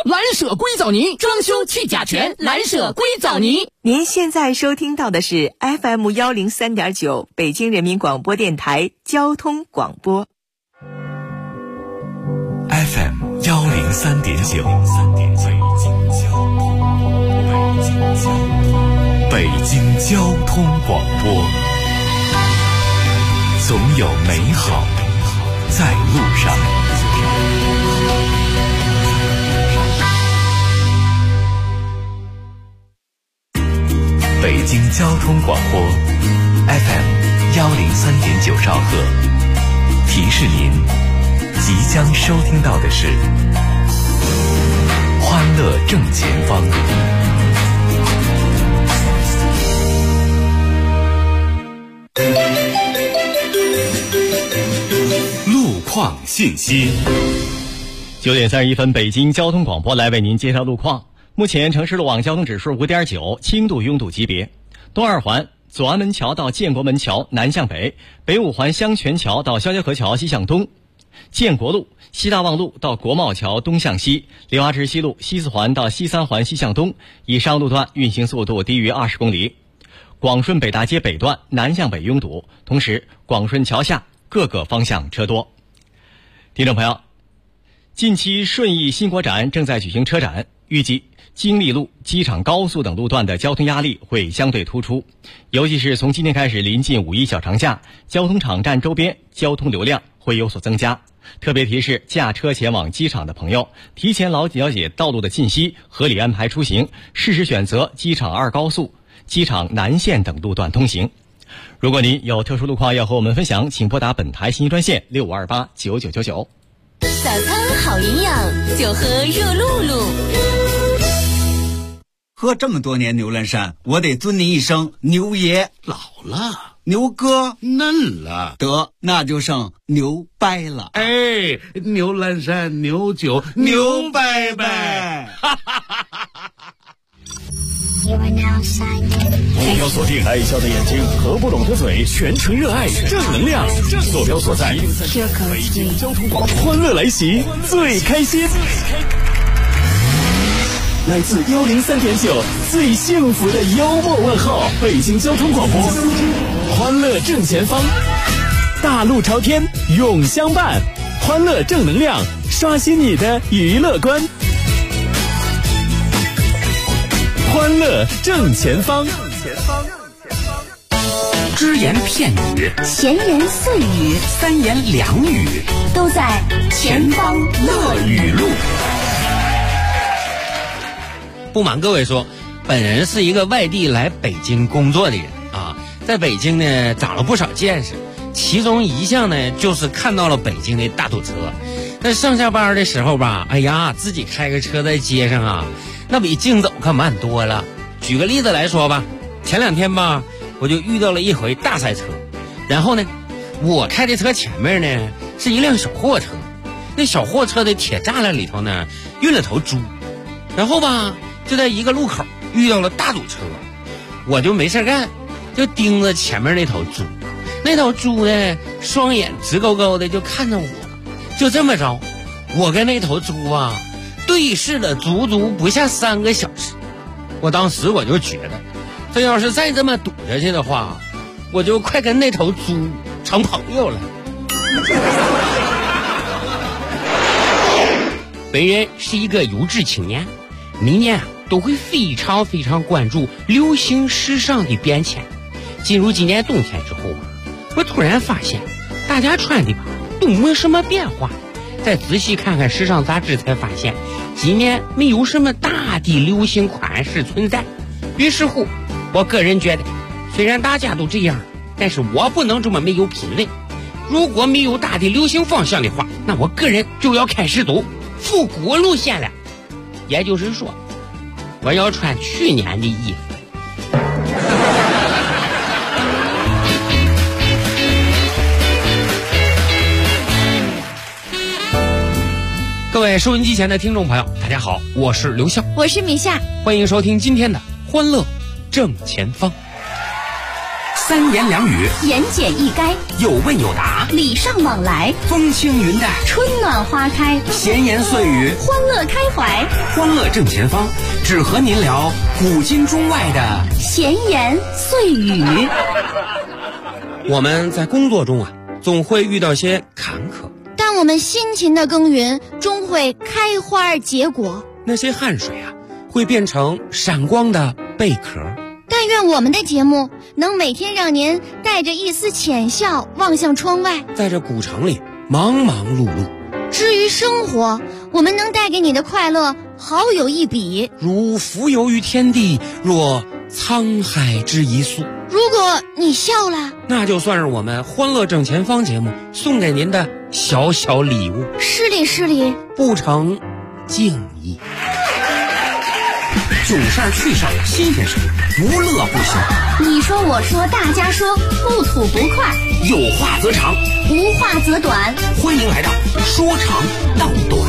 蓝舍硅藻泥，装修去甲醛，蓝舍硅藻泥。 您现在收听到的是 FM 103.9北京人民广播电台交通广播。 FM 103.9，北京交通广播，总有美好在路上。北京交通广播 FM 103.9兆赫，提示您即将收听到的是欢乐正前方。路况信息。 9点31分，北京交通广播来为您介绍路况。目前城市路网交通指数 5.9， 轻度拥堵级别。东二环左安门桥到建国门桥南向北，北五环香泉桥到肖家河桥西向东，建国路西大望路到国贸桥东向西，莲花池西路西四环到西三环西向东，以上路段运行速度低于20公里。广顺北大街北段南向北拥堵，同时广顺桥下各个方向车多。听众朋友，近期顺义新国展正在举行车展，预计金利路、机场高速等路段的交通压力会相对突出，尤其是从今天开始临近5·1小长假，交通场站周边交通流量会有所增加。特别提示驾车前往机场的朋友，提前了解道路的信息，合理安排出行，适时选择机场2高速、机场南线等路段通行。如果您有特殊路况要和我们分享，请拨打本台信息专线65289999。 早餐好营养，就喝热露露。 喝这么多年牛栏山，我得尊您一声牛爷。 老了， 牛哥嫩了， 得那就剩牛掰了。 哎，牛栏山牛酒牛掰掰。 坐标锁定爱笑的眼睛和不拢的嘴，全程热爱正能量。坐标所在北京交通广播，欢乐来袭，最开心。来自103.9最幸福的幽默问候，北京交通广播，欢乐正前方，大路朝天永相伴，欢乐正能量，刷新你的娱乐观。欢乐正前方， 只言片语， 闲言碎语， 三言两语， 都在前方乐语录。 不瞒各位说，本人是一个外地来北京工作的人啊，在北京呢长了不少见识，其中一项呢就是看到了北京的大堵车。那上下班的时候吧，哎呀，自己开个车在街上啊，那比竞走可慢多了。举个例子来说吧，前2天吧，我就遇到了一回大塞车，然后呢，我开的车前面呢是一辆小货车，那小货车的铁栅栏里头呢运了头猪，然后吧就在一个路口遇到了大堵车，我就没事干，就盯着前面那头猪，那头猪呢双眼直勾勾的就看着我，就这么着，我跟那头猪啊对视了足足不下3个小时。我当时我就觉得，这要是再这么堵下去的话，我就快跟那头猪成朋友了。本人是一个有志青年，每年都会非常非常关注流行时尚的变迁。进入今年冬天之后吧，我突然发现大家穿的吧都没什么变化，再仔细看看时尚杂志才发现今年没有什么大的流行款式存在。于是乎我个人觉得，虽然大家都这样，但是我不能这么没有品味。如果没有大的流行方向的话，那我个人就要开始走复古路线了。也就是说，我要穿去年的衣服。各位收音机前的听众朋友，大家好，我是刘笑， 我是米夏， 欢迎收听今天的欢乐正前方。 三言两语， 言简意赅， 有问有答， 礼尚往来， 风轻云淡， 春暖花开， 闲言碎语， 欢乐开怀， 欢乐正前方，只和您聊古今中外的闲言碎语。 我们在工作中总会遇到些坎坷， 但我们辛勤的耕耘终会开花结果， 那些汗水会变成闪光的贝壳。 但愿我们的节目能每天让您带着一丝浅笑望向窗外， 在这古城里忙忙碌碌。 至于生活，我们能带给你的快乐好有一比， 如浮游于天地，若沧海之一粟。 如果你笑了， 那就算是我们欢乐正前方节目送给您的小小礼物。 失礼失礼， 不成敬意。 囧事儿趣事儿新鲜事儿，不乐不休。 你说我说大家说，不吐不快， 有话则长， 无话则短。 欢迎来到说长道短。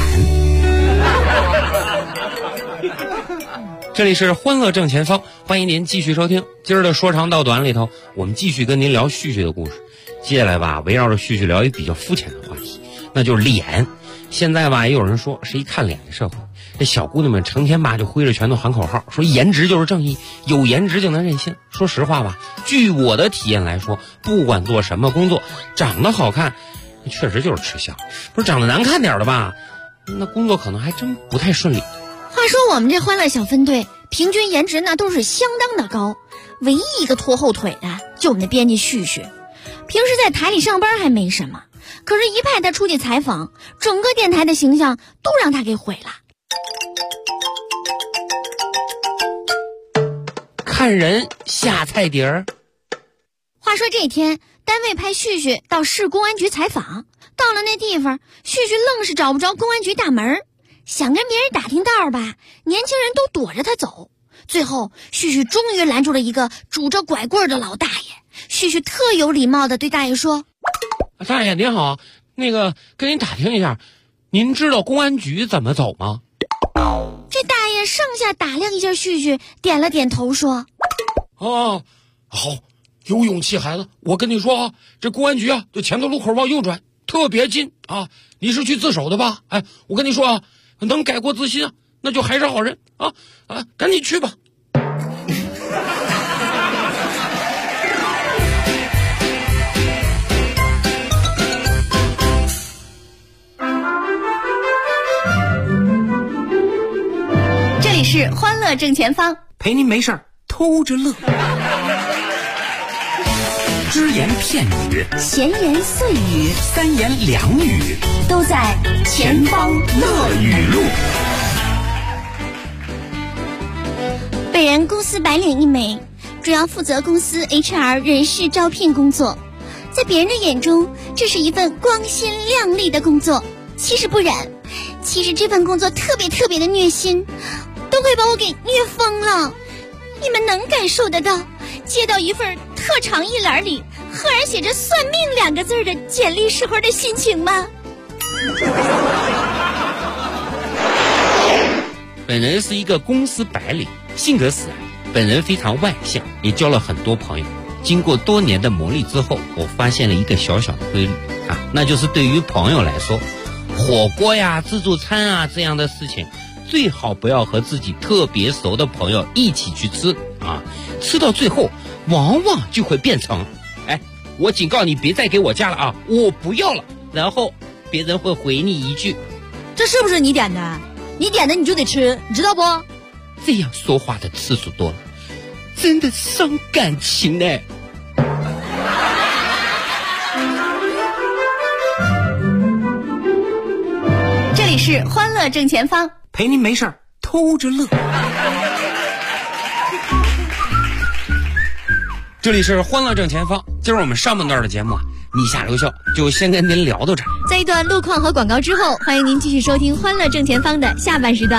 这里是欢乐正前方，欢迎您继续收听今儿的说长道短里头，我们继续跟您聊旭旭的故事。接下来围绕着旭旭聊一个比较肤浅的话题，那就是脸。现在也有人说是一看脸的社会，这小姑娘们成天就挥着拳头喊口号，说颜值就是正义，有颜值就能任性。说实话据我的体验来说，不管做什么工作，长得好看确实就是吃香，不是长得难看点的那工作可能还真不太顺利。 话说我们这欢乐小分队平均颜值那都是相当的高，唯一一个拖后腿的就我们的编辑旭旭。平时在台里上班还没什么，可是一派他出去采访，整个电台的形象都让他给毁了。 看人下菜碟儿。 话说这天单位派旭旭到市公安局采访，到了那地方，旭旭愣是找不着公安局大门，想跟别人打听道年轻人都躲着他走。最后旭旭终于拦住了一个拄着拐棍的老大爷，旭旭特有礼貌地对大爷说： 大爷您好，那个跟您打听一下，您知道公安局怎么走吗？ 这大爷上下打量一下旭旭，点了点头说： 好，有勇气孩子，我跟你说这公安局就前头路口往右转，特别近你是去自首的吧？我跟你说能改过自新那就还是好人赶紧去吧。 这里是欢乐正前方， 陪您没事儿偷着乐。只言片语， 闲言碎语， 三言两语， 都在前方乐语录。本人公司白领一枚，主要负责公司 HR 人事招聘工作。在别人的眼中，这是一份光鲜亮丽的工作，其实不然。其实这份工作特别的虐心，都快把我给虐疯了。你们能感受得到接到一份特长一栏里赫然写着算命2个字的简历时候的心情吗？ 本人是一个公司白领，性格使然，本人非常外向，也交了很多朋友。经过多年的磨砺之后，我发现了一个小小的规律那就是对于朋友来说，火锅自助餐这样的事情最好不要和自己特别熟的朋友一起去吃吃到最后往往就会变成我警告你别再给我加了我不要了，然后别人会回你一句： 这是不是你点的？你点的你就得吃，你知道不？ 这样说话的次数多了，真的伤感情呢。 这里是欢乐正前方， 陪您没事儿偷着乐。 这里是欢乐正前方，今儿我们上半段的节目你下留校就先跟您聊到这儿。 在一段路况和广告之后，欢迎您继续收听欢乐正前方的下半时段。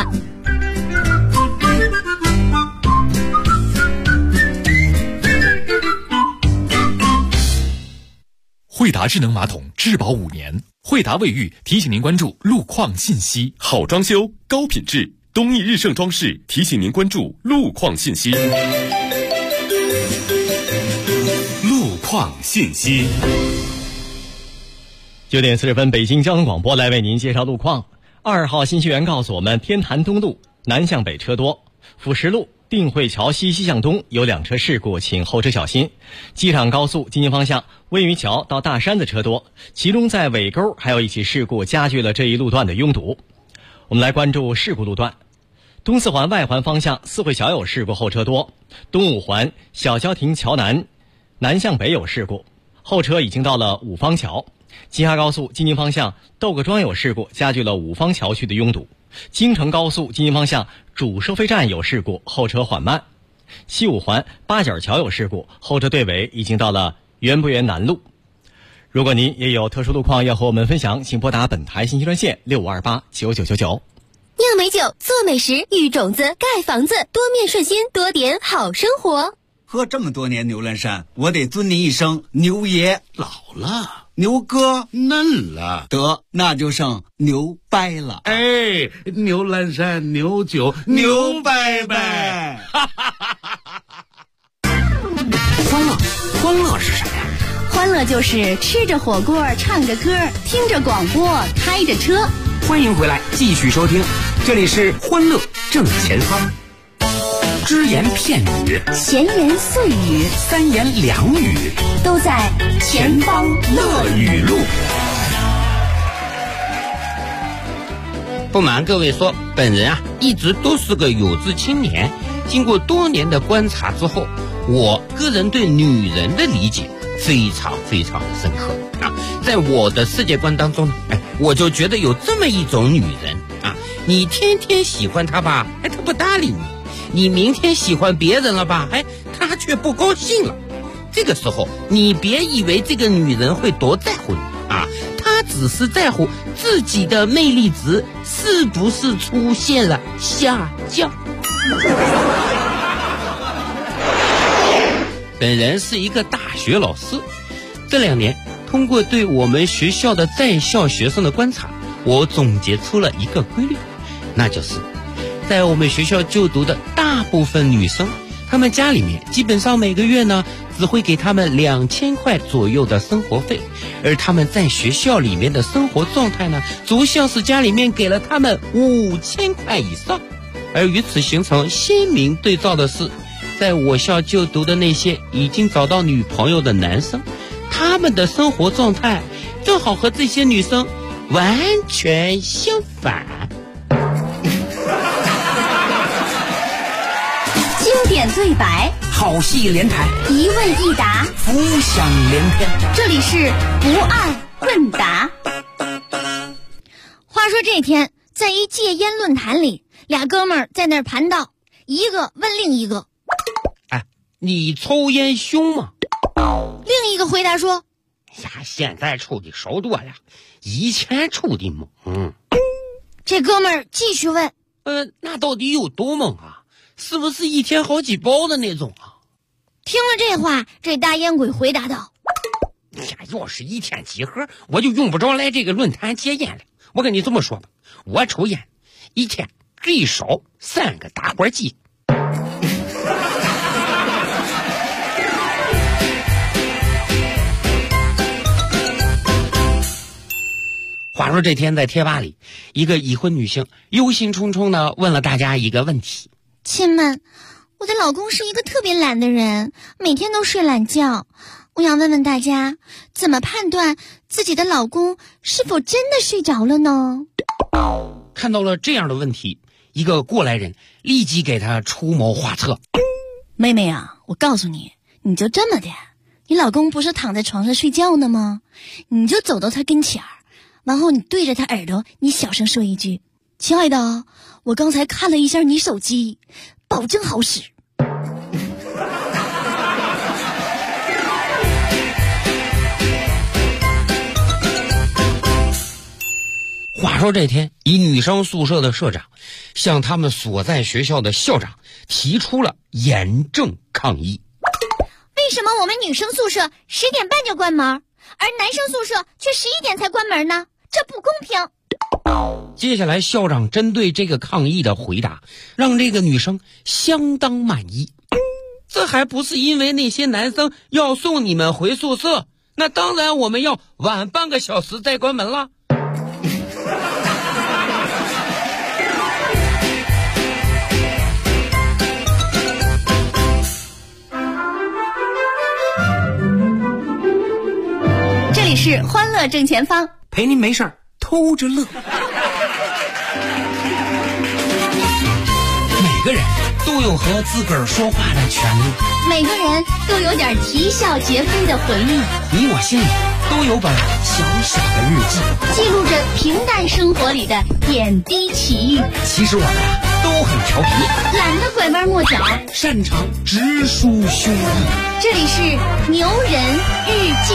惠达智能马桶质保5年，惠达卫浴提醒您关注路况信息。好装修高品质，东益日盛装饰提醒您关注路况信息。 况信息。 9点40分，北京交通广播来为您介绍路况。2号信息员告诉我们，天坛东路南向北车多，辅石路定慧桥西向东有2车事故，请后车小心。机场高速进京方向温榆桥到大山的车多，其中在尾沟还有一起事故，加剧了这一路段的拥堵。我们来关注事故路段。东四环外环方向四惠桥有事故，后车多；东五环小郊亭桥南向北有事故，后车已经到了五方桥。京哈高速进京方向窦各庄有事故，加剧了五方桥区的拥堵。京承高速进京方向主收费站有事故，后车缓慢。西五环八角桥有事故，后车队尾已经到了园博园南路。如果您也有特殊路况要和我们分享，请拨打本台信息专线65289999。 酿美酒，做美食，育种子，盖房子，多面顺心，多点好生活。 喝这么多年牛栏山，我得尊您一声牛爷。 老了， 牛哥嫩了， 得那就剩牛掰了。 哎，牛栏山牛酒牛掰掰。欢乐是什么呀？ 欢乐就是吃着火锅，唱着歌，听着广播，开着车。 欢迎回来，继续收听，这里是欢乐正前方。只言片语， 闲言碎语， 三言两语， 都在前方乐语录。 不瞒各位说，本人一直都是个有志青年。经过多年的观察之后，我个人对女人的理解非常非常的深刻在我的世界观当中呢，我就觉得有这么一种女人你天天喜欢她吧，她不搭理你；你明天喜欢别人了吧，她却不高兴了。这个时候，你别以为这个女人会多在乎你她只是在乎自己的魅力值是不是出现了下降。本人是一个大学老师，这2年通过对我们学校的在校学生的观察，我总结出了一个规律，那就是在我们学校就读的大部分女生，她们家里面基本上每个月呢只会给她们2000块左右的生活费，而她们在学校里面的生活状态呢，足像是家里面给了她们5000块以上。而与此形成鲜明对照的是，在我校就读的那些已经找到女朋友的男生，他们的生活状态正好和这些女生完全相反。 经典对白， 好戏连台， 一问一答， 浮想联翩。 这里是不二问答。 话说这天，在一戒烟论坛里，2哥们儿在那儿盘道，一个问另一个： 你抽烟凶吗？ 另一个回答说： 现在抽的少多了，以前抽的猛。 这哥们儿继续问： 那到底有多猛是不是一天好几包的那种听了这话，这大烟鬼回答道： 要是一天几盒，我就用不着来这个论坛戒烟了。我跟你这么说吧，我抽烟一天最少3个打火机。话说这天在贴吧里，一个已婚女性忧心忡忡地问了大家一个问题： 亲们，我的老公是一个特别懒的人，每天都睡懒觉。我想问问大家，怎么判断自己的老公是否真的睡着了呢？ 看到了这样的问题，一个过来人立即给他出谋划策： 妹妹我告诉你，你就这么的，你老公不是躺在床上睡觉呢吗？你就走到他跟前儿，然后你对着他耳朵，你小声说一句：亲爱的，我刚才看了一下你手机，保证好使。 话说这天，一女生宿舍的社长向他们所在学校的校长提出了严正抗议： 为什么我们女生宿舍10点半就关门，而男生宿舍却11点才关门呢？这不公平。 接下来校长针对这个抗议的回答，让这个女生相当满意。 这还不是因为那些男生要送你们回宿舍，那当然我们要晚半个小时再关门了。 这里是欢乐正前方， 陪您没事儿偷着乐。 每个人都有和自个儿说话的权利， 每个人都有点啼笑皆非的回忆， 你我心里都有本小小的日记， 记录着平淡生活里的点滴奇遇。 其实我们都很调皮， 懒得拐弯抹角， 擅长直抒胸臆。 这里是牛人日记。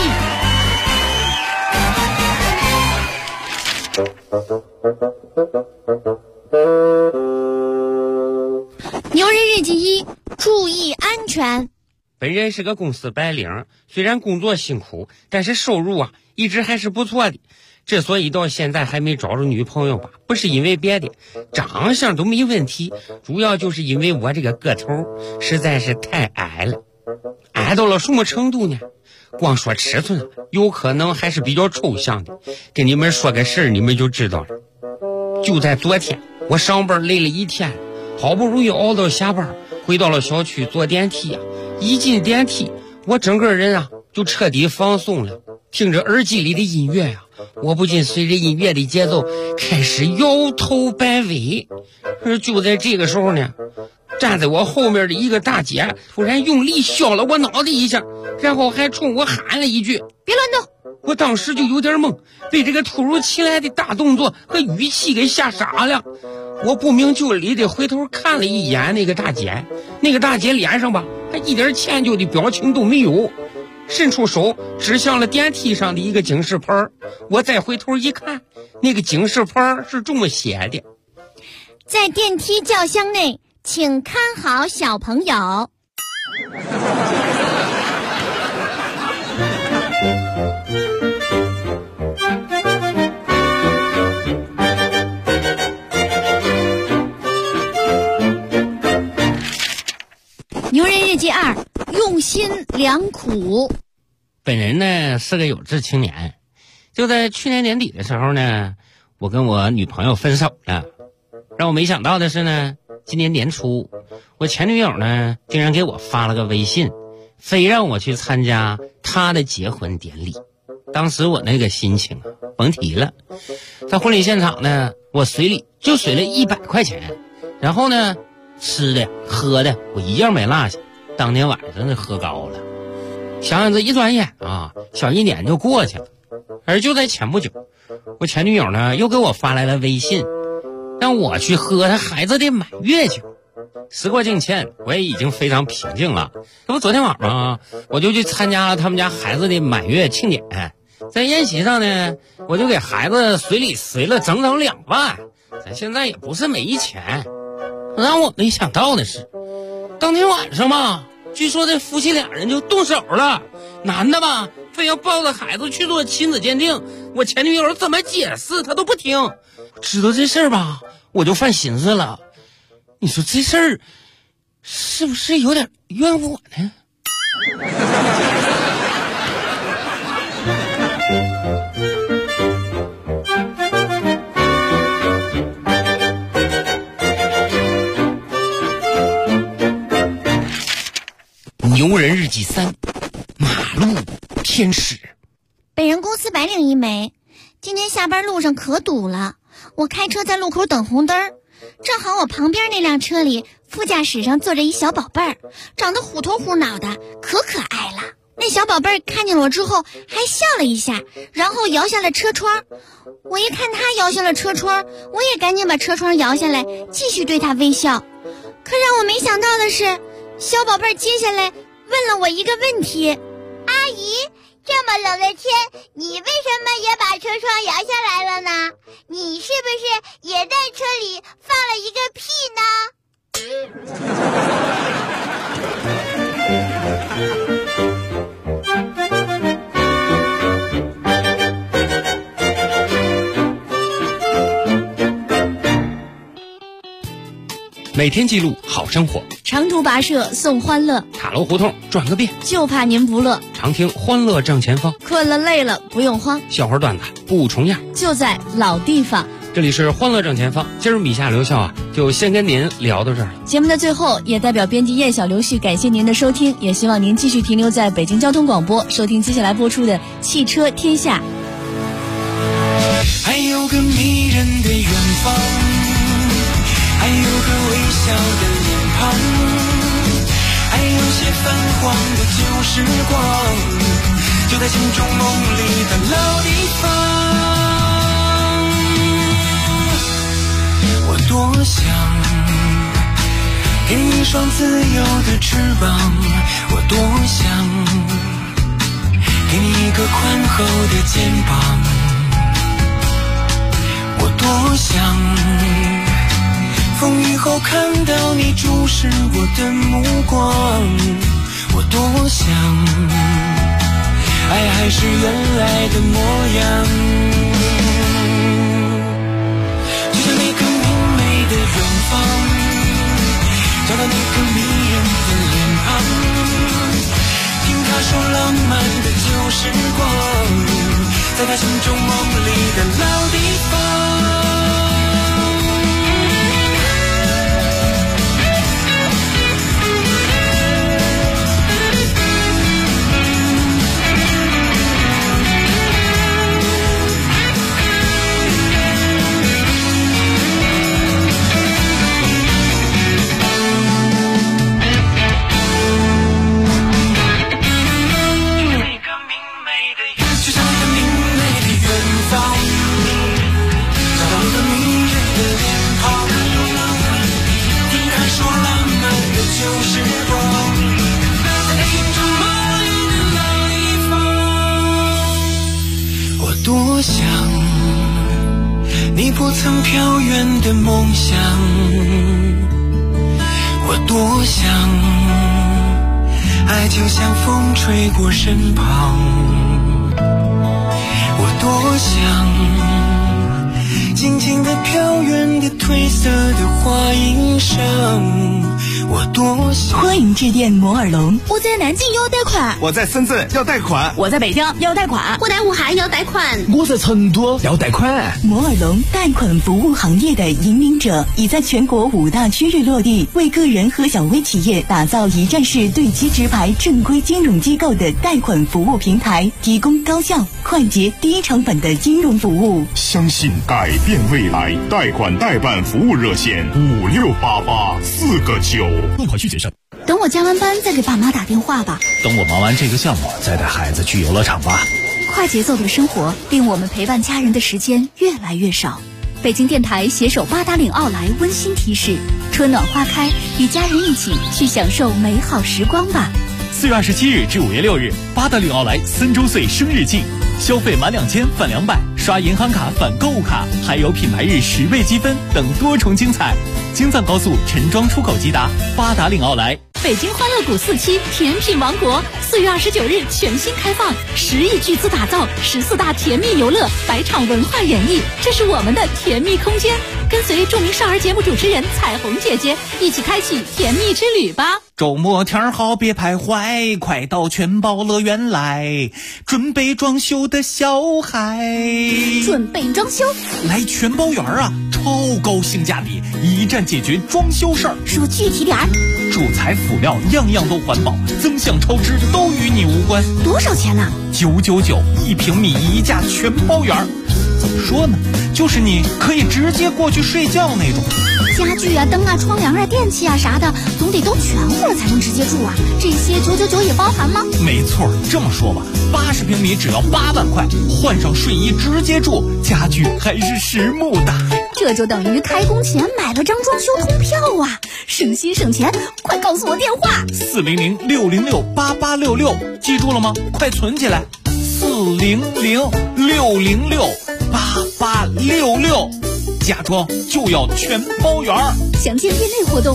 牛人日记1，注意安全。 本人是个公司白领，虽然工作辛苦，但是收入一直还是不错的。之所以到现在还没找着女朋友吧，不是因为别的，长相都没问题，主要就是因为我这个个头实在是太矮了。矮到了什么程度呢？光说尺寸有可能还是比较抽象的，跟你们说个事儿你们就知道了。就在昨天，我上班累了一天，好不容易熬到下班，回到了小区坐电梯一进电梯，我整个人就彻底放松了，听着耳机里的音乐我不禁随着音乐的节奏开始摇头摆尾。而就在这个时候呢，站在我后面的一个大姐突然用力削了我脑袋一下，然后还冲我喊了一句：“别乱动！”我当时就有点懵，被这个突如其来的大动作和语气给吓傻了。我不明就里的回头看了一眼那个大姐，那个大姐脸上还一点歉疚的表情都没有，伸出手指向了电梯上的一个警示牌。我再回头一看，那个警示牌是这么写的： 在电梯轿厢内请看好小朋友。牛人日记2，用心良苦。 本人呢是个有志青年，就在去年年底的时候呢，我跟我女朋友分手了。让我没想到的是呢，今年年初，我前女友呢竟然给我发了个微信，非让我去参加她的结婚典礼。当时我那个心情甭提了。在婚礼现场呢，我随礼就随了100块钱，然后呢吃的喝的我一样没落下。当天晚上真的喝高了，想想这一转眼小1年就过去了。而就在前不久，我前女友呢又给我发来了微信，让我去喝她孩子的满月酒。时过境迁，我也已经非常平静了。这不昨天晚上我就去参加了他们家孩子的满月庆典，在宴席上呢，我就给孩子随礼随了整整2万。咱现在也不是没钱。让我没想到的是，当天晚上据说这夫妻俩人就动手了，男的非要抱着孩子去做亲子鉴定，我前女友怎么解释他都不听。知道这事儿我就犯心思了，你说这事儿是不是有点怨我呢？牛人日记3，马路天使。 本人公司白领一枚，今天下班路上可堵了，我开车在路口等红灯，正好我旁边那辆车里副驾驶上坐着一小宝贝儿，长得虎头虎脑的，可爱了。那小宝贝儿看见我之后还笑了一下，然后摇下了车窗。我一看他摇下了车窗，我也赶紧把车窗摇下来，继续对他微笑。可让我没想到的是，小宝贝儿接下来问了我一个问题：阿姨，这么冷的天，你为什么也把车窗摇下来了呢？你是不是也在车里放了一个屁呢？ 每天记录好生活。 长途跋涉送欢乐， 塔楼胡同转个遍， 就怕您不乐。 常听欢乐正前方， 困了累了不用慌， 笑话段子不重样， 就在老地方。 这里是欢乐正前方，今儿米夏留校就先跟您聊到这儿了。 节目的最后，也代表编辑叶小刘旭感谢您的收听，也希望您继续停留在北京交通广播，收听接下来播出的《汽车天下》。 还有个迷人的远方，还有个微笑的脸庞，还有些泛黄的旧时光，就在心中梦里的老地方。我多想给你一双自由的翅膀，我多想给你一个宽厚的肩膀，我多想风雨后看到你注视我的目光，我多想爱还是原来的模样，就像那个明媚的远方，找到那个迷人的脸庞，听他说浪漫的旧时光，在他心中梦里的老地方。多想你不曾飘远的梦想，我多想爱就像风吹过身旁，我多想静静地飘远的褪色的花音声，我多想。 欢迎致电摩尔龙。 我在南京要贷款， 我在深圳要贷款， 我在北京要贷款， 我在武汉要贷款， 我在成都要贷款。 摩尔龙贷款服务行业的引领者，已在全国5大区域落地，为个人和小微企业打造一站式对接直排正规金融机构的贷款服务平台，提供高效、快捷、低成本的金融服务。 相信改变未来，贷款代办服务热线5688-4个9。 贷款需谨慎。 等我加完班再给爸妈打电话吧。 等我忙完这个项目再带孩子去游乐场吧。 快节奏的生活令我们陪伴家人的时间越来越少。北京电台携手八达岭奥莱温馨提示：春暖花开，与家人一起去享受美好时光吧。 4月27日至5月6日，八达岭奥莱3周岁生日季，消费满2000返200，刷银行卡返购物卡，还有品牌日10倍积分等多重精彩。京藏高速陈庄出口即达，八达岭奥莱。 北京欢乐谷4期甜品王国4月29日全新开放，10亿巨资打造14大甜蜜游乐，100场文化演绎，这是我们的甜蜜空间。跟随著名少儿节目主持人彩虹姐姐一起开启甜蜜之旅吧。 周末天好别徘徊，快到全宝乐园来，准备装修的小孩。 准备装修来全宝园啊，超高性价比，一站解决装修事儿。 说具体点儿。 主材辅料样样都环保，增项超支都与你无关。 多少钱呢 ？999，1平米1价全包圆。怎么说呢？就是你可以直接过去睡觉那种。 家具啊、灯啊、窗帘啊、电器啊啥的，总得都全乎了才能直接住啊。这些999也包含吗？ 没错，这么说吧，80平米只要8万块，换上睡衣直接住，家具还是实木的。 这就等于开工前买了张装修通票啊！省心省钱，快告诉我电话 400-606-8866，记住了吗？快存起来，400-606-8866，家装就要全包圆。 详见店内活动。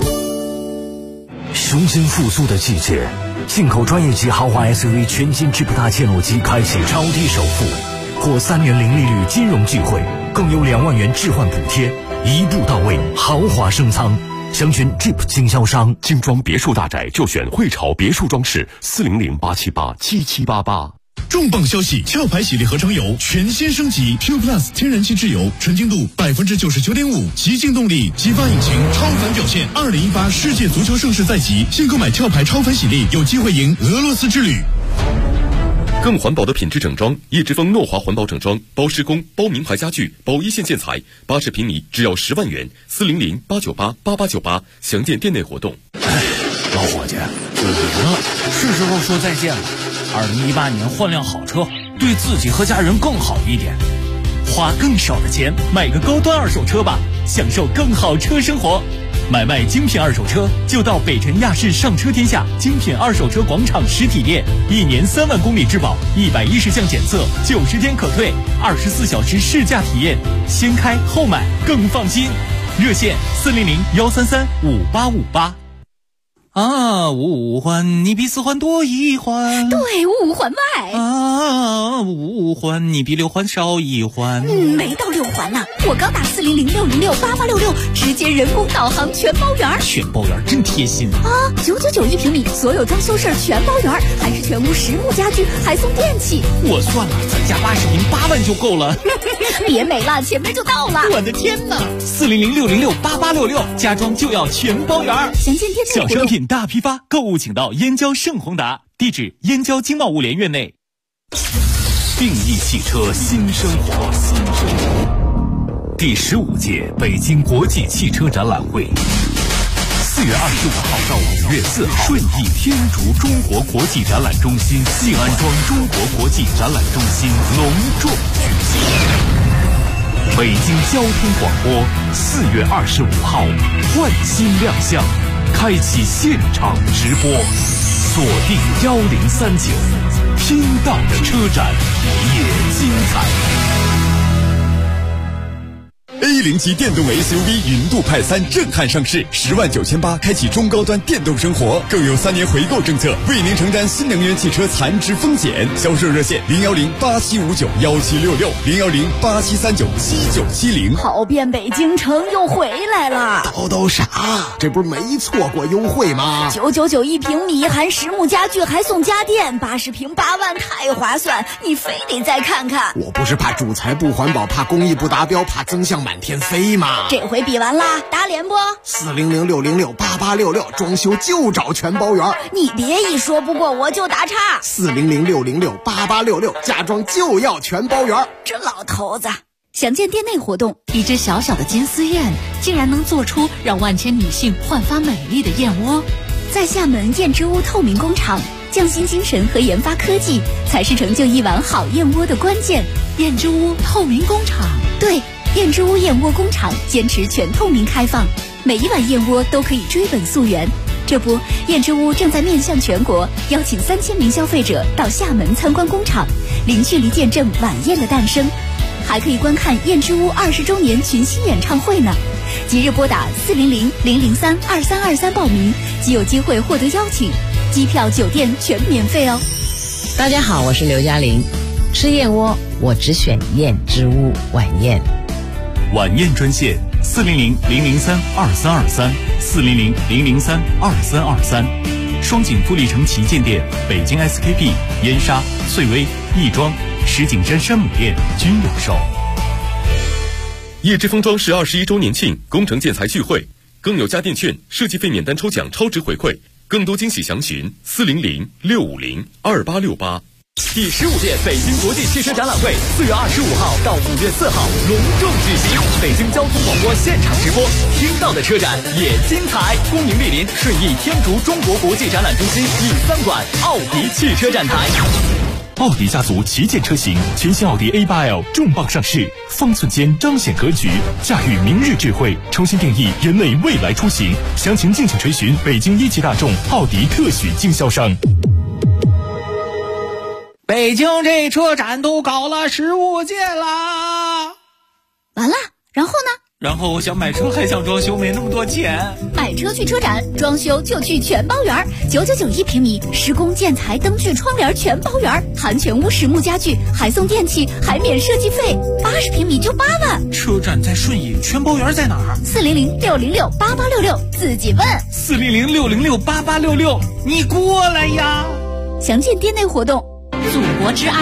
雄心复苏的季节，进口专业级豪华 SUV 全新智普大切诺基开启超低首付，获3年零利率金融聚会，更有2万元置换补贴，一步到位，豪华升仓。 详询 Jeep 经销商。 精装别墅大宅就选汇潮别墅装饰，400-878-7788。 重磅消息！壳牌洗涤合成油全新升级 Q Plus 天然气质油，纯净度99.5%，极净动力，激发引擎，超凡表现。2018世界足球盛世在即，现购买壳牌超凡洗涤，有机会赢俄罗斯之旅。 更环保的品质整装，叶之峰诺华环保整装，包施工，包名牌家具，包一线建材，80平米只要10万元，400-898-8898，详见店内活动。 老伙计，你呢？是时候说再见了。2018年换辆好车，对自己和家人更好一点。花更少的钱买个高端二手车吧，享受更好车生活。买卖精品二手车就到北辰亚市上车天下精品二手车广场实体店，1年3万公里质保，110项检测，90天可退，24小时试驾体验，先开后买更放心。热线400-133-5858。啊，五环你比4环多1环， 对，5环外啊，5环你比6环少1环。 没到6环呢，我刚打400-606-8866，直接人工导航全包圆。 全包圆真贴心啊！999一平米，所有装修事儿全包圆，还是全屋实木家具，还送电器。 我算了，咱家80平8万就够了。 别美了，前面就到了。 我的天哪！400-606-8866，家装就要全包圆。 详见店内小商品大批发，购物请到燕郊盛宏达，地址燕郊经贸物联院内。 定义汽车新生活，第15届北京国际汽车展览会，4月25号到5月4号，顺义天竺中国国际展览中心西安庄中国国际展览中心隆重举行。北京交通广播4月25号焕新亮相，开启现场直播，锁定1039，听到的车展也精彩。 A0级电动 SUV 云度派3震撼上市，10.98000开启中高端电动生活，更有3年回购政策，为您承担新能源汽车残值风险。销售热线010-8759-1766，010-8739-7970。 跑遍北京城又回来了， 都啥？这不是没错过优惠吗 ？999一平米，含实木家具还送家电，80平8万，太划算！你非得再看看。 我不是怕主材不环保，怕工艺不达标，怕增项满天飞吗？ 这回比完啦，打脸不 ？400-606-8866，装修就找全包圆。 你别一说不过我就打岔。 400-606-8866，家装就要全包圆。 这老头子。详见店内活动，一只小小的金丝燕竟然能做出让万千女性焕发美丽的燕窝。在厦门燕之屋透明工厂，匠心精神和研发科技才是成就一碗好燕窝的关键。燕之屋透明工厂，对，燕之屋燕窝工厂坚持全透明开放，每一碗燕窝都可以追本溯源。这不，燕之屋正在面向全国，邀请3000名消费者到厦门参观工厂，零距离见证晚宴的诞生，还可以观看燕之屋20周年群星演唱会呢。即日拨打400-003-2323报名，即有机会获得邀请，机票、酒店全免费哦。 大家好，我是刘嘉玲，吃燕窝我只选燕之屋晚宴。 晚宴专线400-003-2323，400-003-2323，双井富力城旗舰店、北京 SKP、燕莎、穗薇、亦庄、石景山山姆店均有售。 叶之峰装饰21周年庆工程建材聚会，更有家电券、设计费免单抽奖超值回馈，更多惊喜详询400-650-2868。 第15届北京国际汽车展览会4月25号到5月4号隆重举行，北京交通广播现场直播，听到的车展也精彩。恭迎莅临顺义天竺中国国际展览中心E3馆奥迪汽车展台。 奥迪家族旗舰车型，全新奥迪 A8L 重磅上市，方寸间彰显格局，驾驭明日智慧，重新定义人类未来出行。详情敬请垂询北京一汽大众奥迪特许经销商。 北京这车展都搞了15届啦， 完了，然后呢？ 然后我想买车还想装修，没那么多钱。 买车去车展，装修就去全包园，999平米，施工建材灯具窗帘全包园，含全屋实木家具，还送电器，还免设计费，80平米就8万。 车展在顺义，全包园在哪儿 ？400-606-8866，自己问。 400-606-8866，你过来呀！ 详见店内活动。祖国之爱。